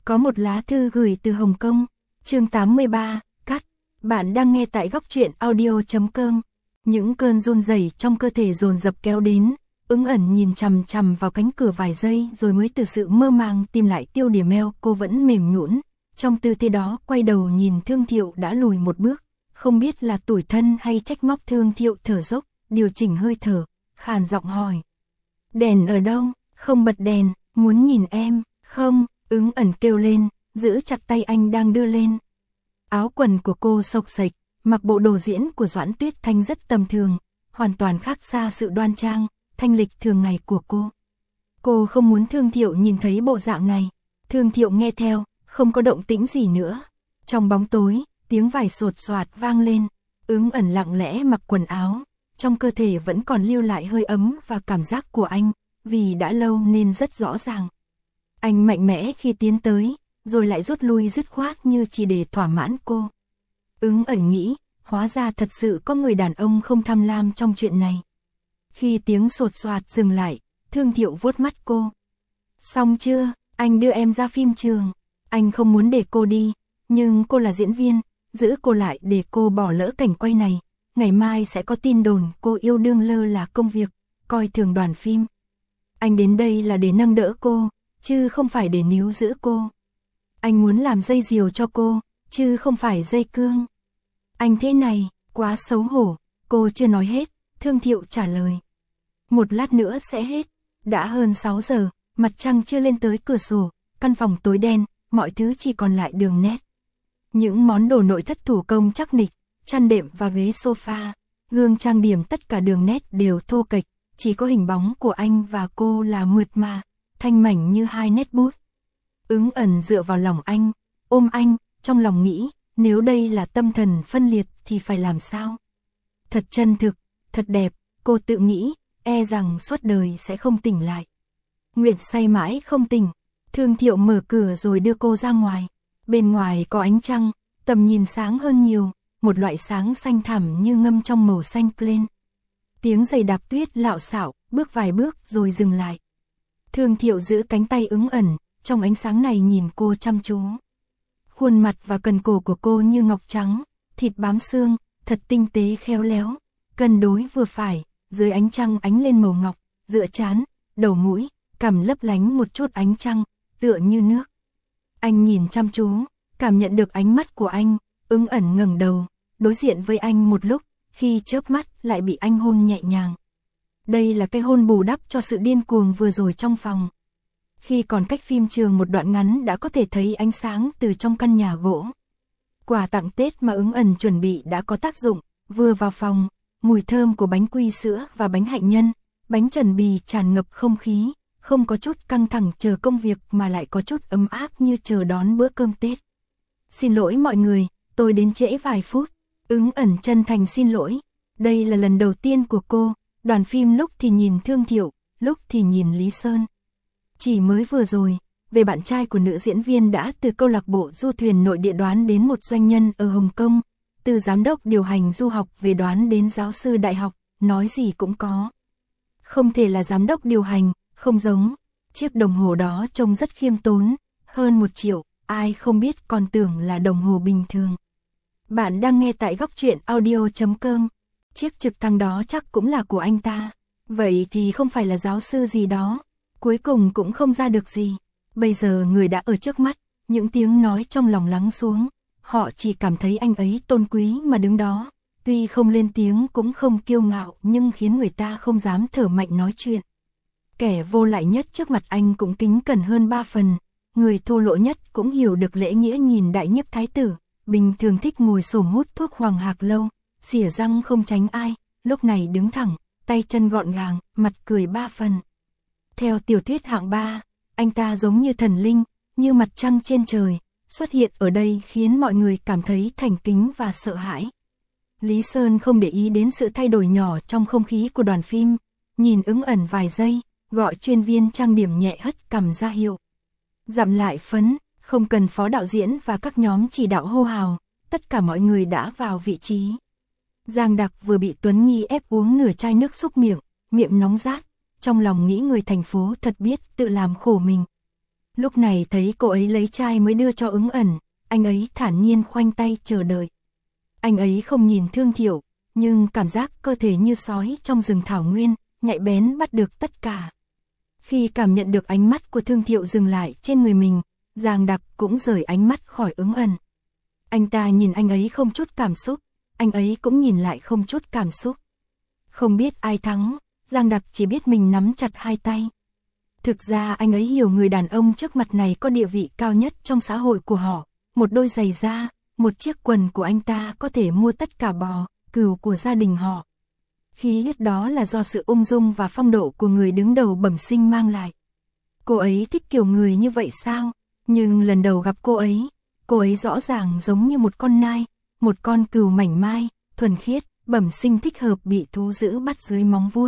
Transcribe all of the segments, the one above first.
Có một lá thư gửi từ Hồng Kông, chương 83, cắt. Bạn đang nghe tại góc truyện audio.com. Những cơn run rẩy trong cơ thể dồn dập kéo đến, Ứng Ẩn nhìn chằm chằm vào cánh cửa vài giây rồi mới từ sự mơ màng tìm lại tiêu điểm eo. Cô vẫn mềm nhũn, trong tư thế đó quay đầu nhìn Thương Thiệu đã lùi một bước, không biết là tủi thân hay trách móc. Thương Thiệu thở dốc, điều chỉnh hơi thở, khàn giọng hỏi: "Đèn ở đâu? Không bật đèn, muốn nhìn em." "Không." Ứng Ẩn kêu lên, giữ chặt tay anh đang đưa lên. Áo quần của cô xộc xệch, mặc bộ đồ diễn của Doãn Tuyết Thanh rất tầm thường, hoàn toàn khác xa sự đoan trang, thanh lịch thường ngày của cô. Cô không muốn Thương Thiệu nhìn thấy bộ dạng này. Thương Thiệu nghe theo, không có động tĩnh gì nữa. Trong bóng tối, tiếng vải sột soạt vang lên. Ứng Ẩn lặng lẽ mặc quần áo, trong cơ thể vẫn còn lưu lại hơi ấm và cảm giác của anh, vì đã lâu nên rất rõ ràng. Anh mạnh mẽ khi tiến tới, rồi lại rút lui dứt khoát như chỉ để thỏa mãn cô. Ứng Ẩn nghĩ, hóa ra thật sự có người đàn ông không tham lam trong chuyện này. Khi tiếng sột soạt dừng lại, Thương Thiệu vuốt mắt cô. "Xong chưa? Anh đưa em ra phim trường." Anh không muốn để cô đi, nhưng cô là diễn viên, giữ cô lại để cô bỏ lỡ cảnh quay này. Ngày mai sẽ có tin đồn cô yêu đương lơ là công việc, coi thường đoàn phim. Anh đến đây là để nâng đỡ cô, chứ không phải để níu giữ cô. Anh muốn làm dây diều cho cô, chứ không phải dây cương. Anh thế này, quá xấu hổ. Cô chưa nói hết, Thương Thiệu trả lời. "Một lát nữa sẽ hết." Đã hơn 6 giờ, mặt trăng chưa lên tới cửa sổ, căn phòng tối đen, mọi thứ chỉ còn lại đường nét. Những món đồ nội thất thủ công chắc nịch, chăn đệm và ghế sofa, gương trang điểm, tất cả đường nét đều thô kệch, chỉ có hình bóng của anh và cô là mượt mà, thanh mảnh như hai nét bút. Ứng Ẩn dựa vào lòng anh, ôm anh, trong lòng nghĩ, nếu đây là tâm thần phân liệt thì phải làm sao? Thật chân thực, thật đẹp, cô tự nghĩ, e rằng suốt đời sẽ không tỉnh lại. Nguyện say mãi không tỉnh. Thương Thiệu mở cửa rồi đưa cô ra ngoài. Bên ngoài có ánh trăng, tầm nhìn sáng hơn nhiều, một loại sáng xanh thẳm như ngâm trong màu xanh plain. Tiếng giày đạp tuyết lạo xạo, bước vài bước rồi dừng lại. Thương Thiệu giữ cánh tay Ứng Ẩn, trong ánh sáng này nhìn cô chăm chú. Khuôn mặt và cần cổ của cô như ngọc trắng, thịt bám xương, thật tinh tế khéo léo, cân đối vừa phải, dưới ánh trăng ánh lên màu ngọc, giữa trán, đầu mũi, cằm lấp lánh một chút ánh trăng, tựa như nước. Anh nhìn chăm chú, cảm nhận được ánh mắt của anh. Ứng Ẩn ngẩng đầu, đối diện với anh một lúc, khi chớp mắt lại bị anh hôn nhẹ nhàng. Đây là cái hôn bù đắp cho sự điên cuồng vừa rồi trong phòng. Khi còn cách phim trường một đoạn ngắn đã có thể thấy ánh sáng từ trong căn nhà gỗ. Quà tặng Tết mà Ứng Ẩn chuẩn bị đã có tác dụng, vừa vào phòng, mùi thơm của bánh quy sữa và bánh hạnh nhân, bánh trần bì tràn ngập không khí, không có chút căng thẳng chờ công việc mà lại có chút ấm áp như chờ đón bữa cơm Tết. "Xin lỗi mọi người, tôi đến trễ vài phút." Ứng Ẩn chân thành xin lỗi. Đây là lần đầu tiên của cô, đoàn phim lúc thì nhìn Thương Thiệu, lúc thì nhìn Lý Sơn. Chỉ mới vừa rồi, về bạn trai của nữ diễn viên đã từ câu lạc bộ du thuyền nội địa đoán đến một doanh nhân ở Hồng Kông, từ giám đốc điều hành du học về đoán đến giáo sư đại học, nói gì cũng có. Không thể là giám đốc điều hành, không giống. Chiếc đồng hồ đó trông rất khiêm tốn, hơn 1 triệu, ai không biết còn tưởng là đồng hồ bình thường. Bạn đang nghe tại góc truyện audio.com. Chiếc trực thăng đó chắc cũng là của anh ta. Vậy thì không phải là giáo sư gì đó. Cuối cùng cũng không ra được gì. Bây giờ người đã ở trước mắt, những tiếng nói trong lòng lắng xuống. Họ chỉ cảm thấy anh ấy tôn quý mà đứng đó. Tuy không lên tiếng cũng không kiêu ngạo nhưng khiến người ta không dám thở mạnh nói chuyện. Kẻ vô lại nhất trước mặt anh cũng kính cẩn hơn 3 phần. Người thô lỗ nhất cũng hiểu được lễ nghĩa nhìn đại nhiếp thái tử. Bình thường thích ngồi xổm hút thuốc Hoàng Hạc lâu, xỉa răng không tránh ai. Lúc này đứng thẳng, tay chân gọn gàng, mặt cười 3 phần. Theo tiểu thuyết hạng 3, anh ta giống như thần linh, như mặt trăng trên trời, xuất hiện ở đây khiến mọi người cảm thấy thành kính và sợ hãi. Lý Sơn không để ý đến sự thay đổi nhỏ trong không khí của đoàn phim, nhìn Ứng Ẩn vài giây, gọi chuyên viên trang điểm nhẹ hất cằm ra hiệu. Dặm lại phấn, không cần phó đạo diễn và các nhóm chỉ đạo hô hào, tất cả mọi người đã vào vị trí. Giang Đặc vừa bị Tuấn Nhi ép uống nửa chai nước súc miệng, miệng nóng rát, trong lòng nghĩ người thành phố thật biết tự làm khổ mình. Lúc này thấy cô ấy lấy chai mới đưa cho Ứng Ẩn, anh ấy thản nhiên khoanh tay chờ đợi. Anh ấy không nhìn Thương Thiệu, nhưng cảm giác cơ thể như sói trong rừng thảo nguyên, nhạy bén bắt được tất cả. Khi cảm nhận được ánh mắt của Thương Thiệu dừng lại trên người mình, Giang Đặc cũng rời ánh mắt khỏi Ứng Ẩn. Anh ta nhìn anh ấy không chút cảm xúc, anh ấy cũng nhìn lại không chút cảm xúc. Không biết ai thắng, Giang Đặc chỉ biết mình nắm chặt hai tay. Thực ra anh ấy hiểu người đàn ông trước mặt này có địa vị cao nhất trong xã hội của họ. Một đôi giày da, một chiếc quần của anh ta có thể mua tất cả bò, cừu của gia đình họ. Khí huyết đó là do sự ung dung và phong độ của người đứng đầu bẩm sinh mang lại. Cô ấy thích kiểu người như vậy sao? Nhưng lần đầu gặp cô ấy rõ ràng giống như một con nai, một con cừu mảnh mai, thuần khiết, bẩm sinh thích hợp bị thú dữ bắt dưới móng vuốt.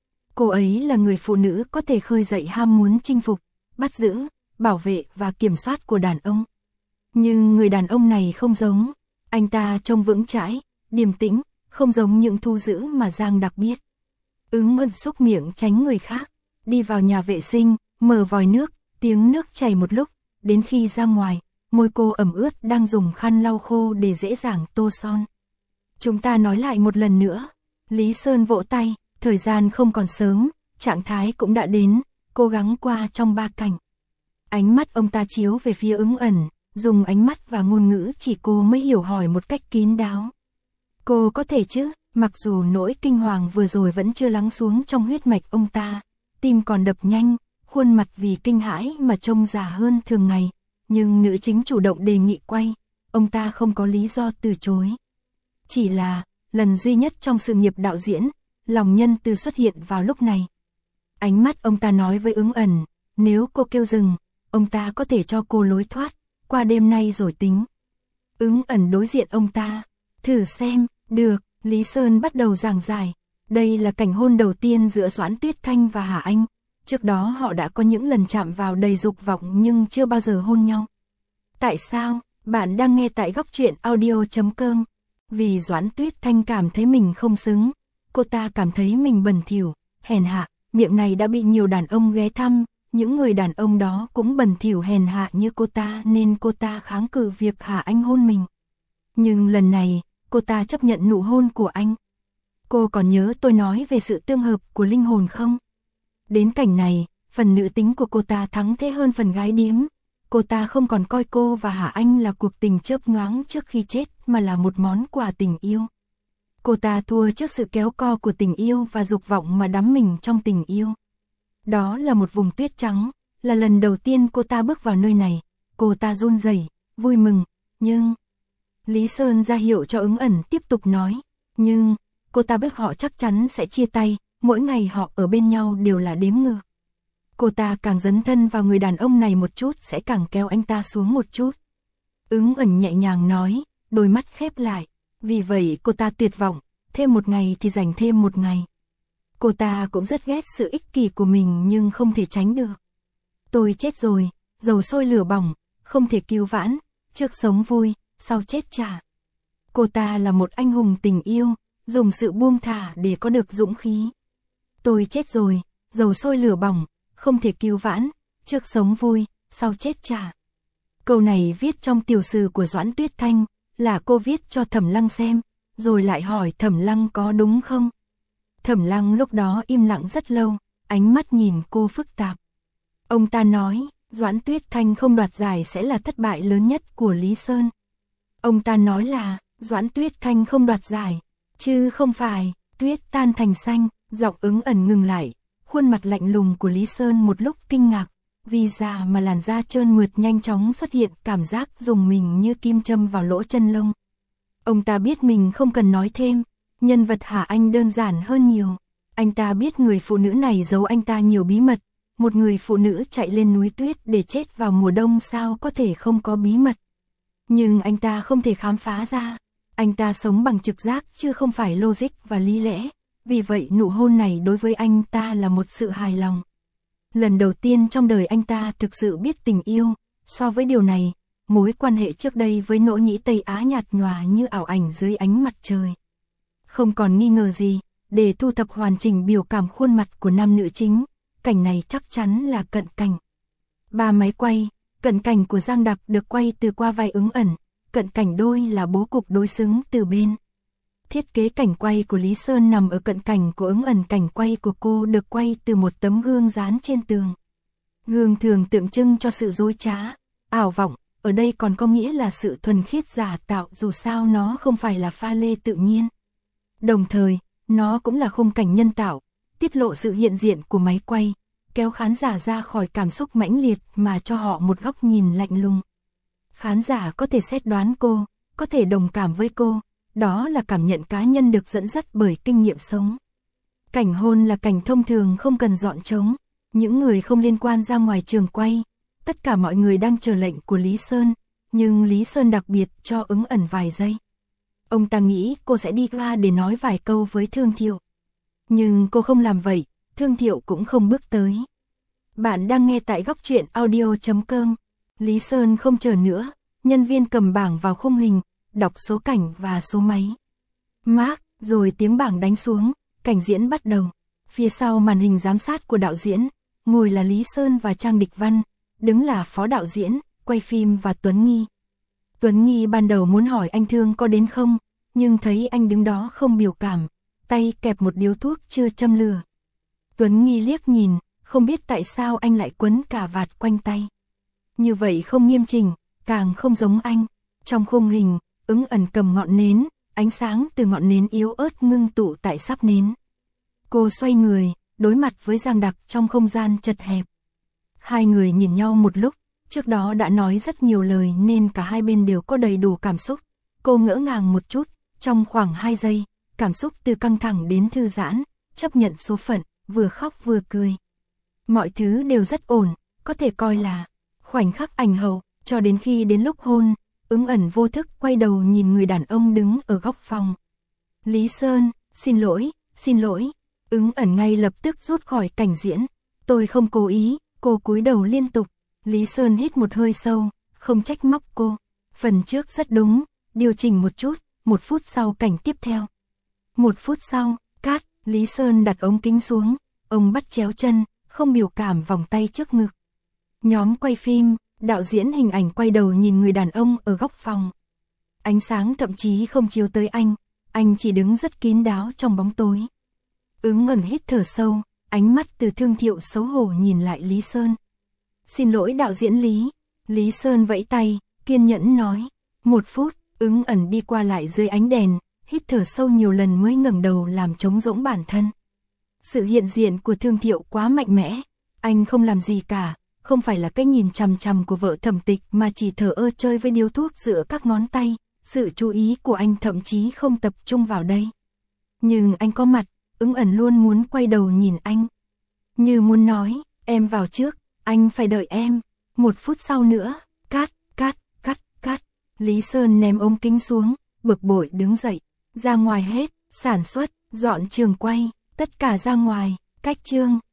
Cô ấy là người phụ nữ có thể khơi dậy ham muốn chinh phục, bắt giữ, bảo vệ và kiểm soát của đàn ông. Nhưng người đàn ông này không giống, anh ta trông vững chãi, điềm tĩnh, không giống những thú dữ mà Giang Đặc biết. Ứng Ẩn xúc miệng tránh người khác, đi vào nhà vệ sinh, mở vòi nước, tiếng nước chảy một lúc, đến khi ra ngoài, môi cô ẩm ướt đang dùng khăn lau khô để dễ dàng tô son. Chúng ta nói lại một lần nữa. Lý Sơn vỗ tay, thời gian không còn sớm, trạng thái cũng đã đến, cố gắng qua trong 3 cảnh. Ánh mắt ông ta chiếu về phía Ứng Ẩn, dùng ánh mắt và ngôn ngữ chỉ cô mới hiểu hỏi một cách kín đáo. Cô có thể chứ? Mặc dù nỗi kinh hoàng vừa rồi vẫn chưa lắng xuống trong huyết mạch ông ta, tim còn đập nhanh, khuôn mặt vì kinh hãi mà trông già hơn thường ngày, nhưng nữ chính chủ động đề nghị quay, ông ta không có lý do từ chối. Chỉ là, lần duy nhất trong sự nghiệp đạo diễn, lòng nhân từ xuất hiện vào lúc này. Ánh mắt ông ta nói với Ứng Ẩn, nếu cô kêu dừng, ông ta có thể cho cô lối thoát, qua đêm nay rồi tính. Ứng Ẩn đối diện ông ta, thử xem, được, Lý Sơn bắt đầu giảng giải. Đây là cảnh hôn đầu tiên giữa Doãn Tuyết Thanh và Hà Anh. Trước đó họ đã có những lần chạm vào đầy dục vọng nhưng chưa bao giờ hôn nhau. Tại sao? Bạn đang nghe tại góc truyện audio.com. Vì Doãn Tuyết Thanh cảm thấy mình không xứng. Cô ta cảm thấy mình bẩn thỉu, hèn hạ, miệng này đã bị nhiều đàn ông ghé thăm. Những người đàn ông đó cũng bẩn thỉu hèn hạ như cô ta nên cô ta kháng cự việc Hà Anh hôn mình. Nhưng lần này, cô ta chấp nhận nụ hôn của anh. Cô còn nhớ tôi nói về sự tương hợp của linh hồn không? Đến cảnh này, phần nữ tính của cô ta thắng thế hơn phần gái điếm. Cô ta không còn coi cô và Hà Anh là cuộc tình chớp nhoáng trước khi chết mà là một món quà tình yêu. Cô ta thua trước sự kéo co của tình yêu và dục vọng mà đắm mình trong tình yêu. Đó là một vùng tuyết trắng, là lần đầu tiên cô ta bước vào nơi này. Cô ta run rẩy, vui mừng, nhưng... Lý Sơn ra hiệu cho Ứng Ẩn tiếp tục nói, nhưng cô ta biết họ chắc chắn sẽ chia tay, mỗi ngày họ ở bên nhau đều là đếm ngược. Cô ta càng dấn thân vào người đàn ông này một chút sẽ càng kéo anh ta xuống một chút. Ứng Ẩn nhẹ nhàng nói, đôi mắt khép lại, vì vậy cô ta tuyệt vọng, thêm một ngày thì dành thêm một ngày. Cô ta cũng rất ghét sự ích kỷ của mình nhưng không thể tránh được. Tôi chết rồi, dầu sôi lửa bỏng, không thể cứu vãn, trước sống vui, sau chết trả. Cô ta là một anh hùng tình yêu, dùng sự buông thả để có được dũng khí. Tôi chết rồi, dầu sôi lửa bỏng, không thể cứu vãn, trước sống vui, sau chết trả. Câu này viết trong tiểu sử của Doãn Tuyết Thanh, là cô viết cho Thẩm Lăng xem, rồi lại hỏi Thẩm Lăng có đúng không? Thẩm Lăng lúc đó im lặng rất lâu, ánh mắt nhìn cô phức tạp. Ông ta nói, Doãn Tuyết Thanh không đoạt giải sẽ là thất bại lớn nhất của Lý Sơn. Ông ta nói là, Doãn Tuyết Thanh không đoạt giải, chứ không phải, tuyết tan thành xanh. Giọng Ứng Ẩn ngừng lại, khuôn mặt lạnh lùng của Lý Sơn một lúc kinh ngạc, vì già mà làn da trơn mượt nhanh chóng xuất hiện cảm giác dùng mình như kim châm vào lỗ chân lông. Ông ta biết mình không cần nói thêm, nhân vật Hà Anh đơn giản hơn nhiều. Anh ta biết người phụ nữ này giấu anh ta nhiều bí mật, một người phụ nữ chạy lên núi tuyết để chết vào mùa đông sao có thể không có bí mật. Nhưng anh ta không thể khám phá ra, anh ta sống bằng trực giác chứ không phải logic và lý lẽ. Vì vậy nụ hôn này đối với anh ta là một sự hài lòng. Lần đầu tiên trong đời anh ta thực sự biết tình yêu, so với điều này, mối quan hệ trước đây với Nỗ Nhĩ Tây Á nhạt nhòa như ảo ảnh dưới ánh mặt trời. Không còn nghi ngờ gì, để thu thập hoàn chỉnh biểu cảm khuôn mặt của nam nữ chính, cảnh này chắc chắn là cận cảnh. 3 máy quay, cận cảnh của Giang Đặc được quay từ qua vai Ứng Ẩn, cận cảnh đôi là bố cục đối xứng từ bên. Thiết kế cảnh quay của Lý Sơn nằm ở cận cảnh của Ứng Ẩn, cảnh quay của cô được quay từ một tấm gương dán trên tường. Gương thường tượng trưng cho sự dối trá, ảo vọng, ở đây còn có nghĩa là sự thuần khiết giả tạo, dù sao nó không phải là pha lê tự nhiên. Đồng thời, nó cũng là khung cảnh nhân tạo, tiết lộ sự hiện diện của máy quay, kéo khán giả ra khỏi cảm xúc mãnh liệt mà cho họ một góc nhìn lạnh lùng. Khán giả có thể xét đoán cô, có thể đồng cảm với cô, đó là cảm nhận cá nhân được dẫn dắt bởi kinh nghiệm sống. Cảnh hôn là cảnh thông thường không cần dọn trống, những người không liên quan ra ngoài trường quay, tất cả mọi người đang chờ lệnh của Lý Sơn, nhưng Lý Sơn đặc biệt cho Ứng Ẩn vài giây. Ông ta nghĩ cô sẽ đi ra để nói vài câu với Thương Thiệu. Nhưng cô không làm vậy, Thương Thiệu cũng không bước tới. Bạn đang nghe tại góc truyện audio.com. Lý Sơn không chờ nữa, nhân viên cầm bảng vào khung hình, đọc số cảnh và số máy. Mark, rồi tiếng bảng đánh xuống, cảnh diễn bắt đầu. Phía sau màn hình giám sát của đạo diễn, ngồi là Lý Sơn và Trang Địch Văn, đứng là phó đạo diễn, quay phim và Tuấn Nghi. Tuấn Nghi ban đầu muốn hỏi anh Thương có đến không, nhưng thấy anh đứng đó không biểu cảm, tay kẹp một điếu thuốc chưa châm lửa. Tuấn Nghi liếc nhìn, không biết tại sao anh lại quấn cà vạt quanh tay. Như vậy không nghiêm chỉnh, càng không giống anh. Trong khung hình, Ứng Ẩn cầm ngọn nến, ánh sáng từ ngọn nến yếu ớt ngưng tụ tại sáp nến. Cô xoay người, đối mặt với Giang Đặc trong không gian chật hẹp. Hai người nhìn nhau một lúc, trước đó đã nói rất nhiều lời nên cả hai bên đều có đầy đủ cảm xúc. Cô ngỡ ngàng một chút, trong khoảng 2 giây, cảm xúc từ căng thẳng đến thư giãn, chấp nhận số phận, vừa khóc vừa cười. Mọi thứ đều rất ổn, có thể coi là khoảnh khắc ảnh hậu, cho đến khi đến lúc hôn, Ứng Ẩn vô thức quay đầu nhìn người đàn ông đứng ở góc phòng. Lý Sơn, xin lỗi, Ứng Ẩn ngay lập tức rút khỏi cảnh diễn. Tôi không cố ý, cô cúi đầu liên tục. Lý Sơn hít một hơi sâu, không trách móc cô. Phần trước rất đúng, điều chỉnh một chút, 1 phút sau cảnh tiếp theo. 1 phút sau, cắt, Lý Sơn đặt ống kính xuống, ông bắt chéo chân, không biểu cảm vòng tay trước ngực. Nhóm quay phim, đạo diễn hình ảnh quay đầu nhìn người đàn ông ở góc phòng. Ánh sáng thậm chí không chiếu tới anh chỉ đứng rất kín đáo trong bóng tối. Ứng Ẩn hít thở sâu, ánh mắt từ Thương Thiệu xấu hổ nhìn lại Lý Sơn. Xin lỗi đạo diễn Lý. Lý Sơn vẫy tay, kiên nhẫn nói. 1 phút, Ứng Ẩn đi qua lại dưới ánh đèn, hít thở sâu nhiều lần mới ngẩng đầu làm trống rỗng bản thân. Sự hiện diện của Thương Thiệu quá mạnh mẽ, anh không làm gì cả, không phải là cái nhìn chằm chằm của vợ Thẩm Tịch mà chỉ thờ ơ chơi với điếu thuốc giữa các ngón tay, sự chú ý của anh thậm chí không tập trung vào đây. Nhưng anh có mặt, Ứng Ẩn luôn muốn quay đầu nhìn anh. Như muốn nói, em vào trước, anh phải đợi em. 1 phút sau nữa, cắt. Lý Sơn ném ống kính xuống, bực bội đứng dậy, ra ngoài hết, sản xuất, dọn trường quay, tất cả ra ngoài, cách chương.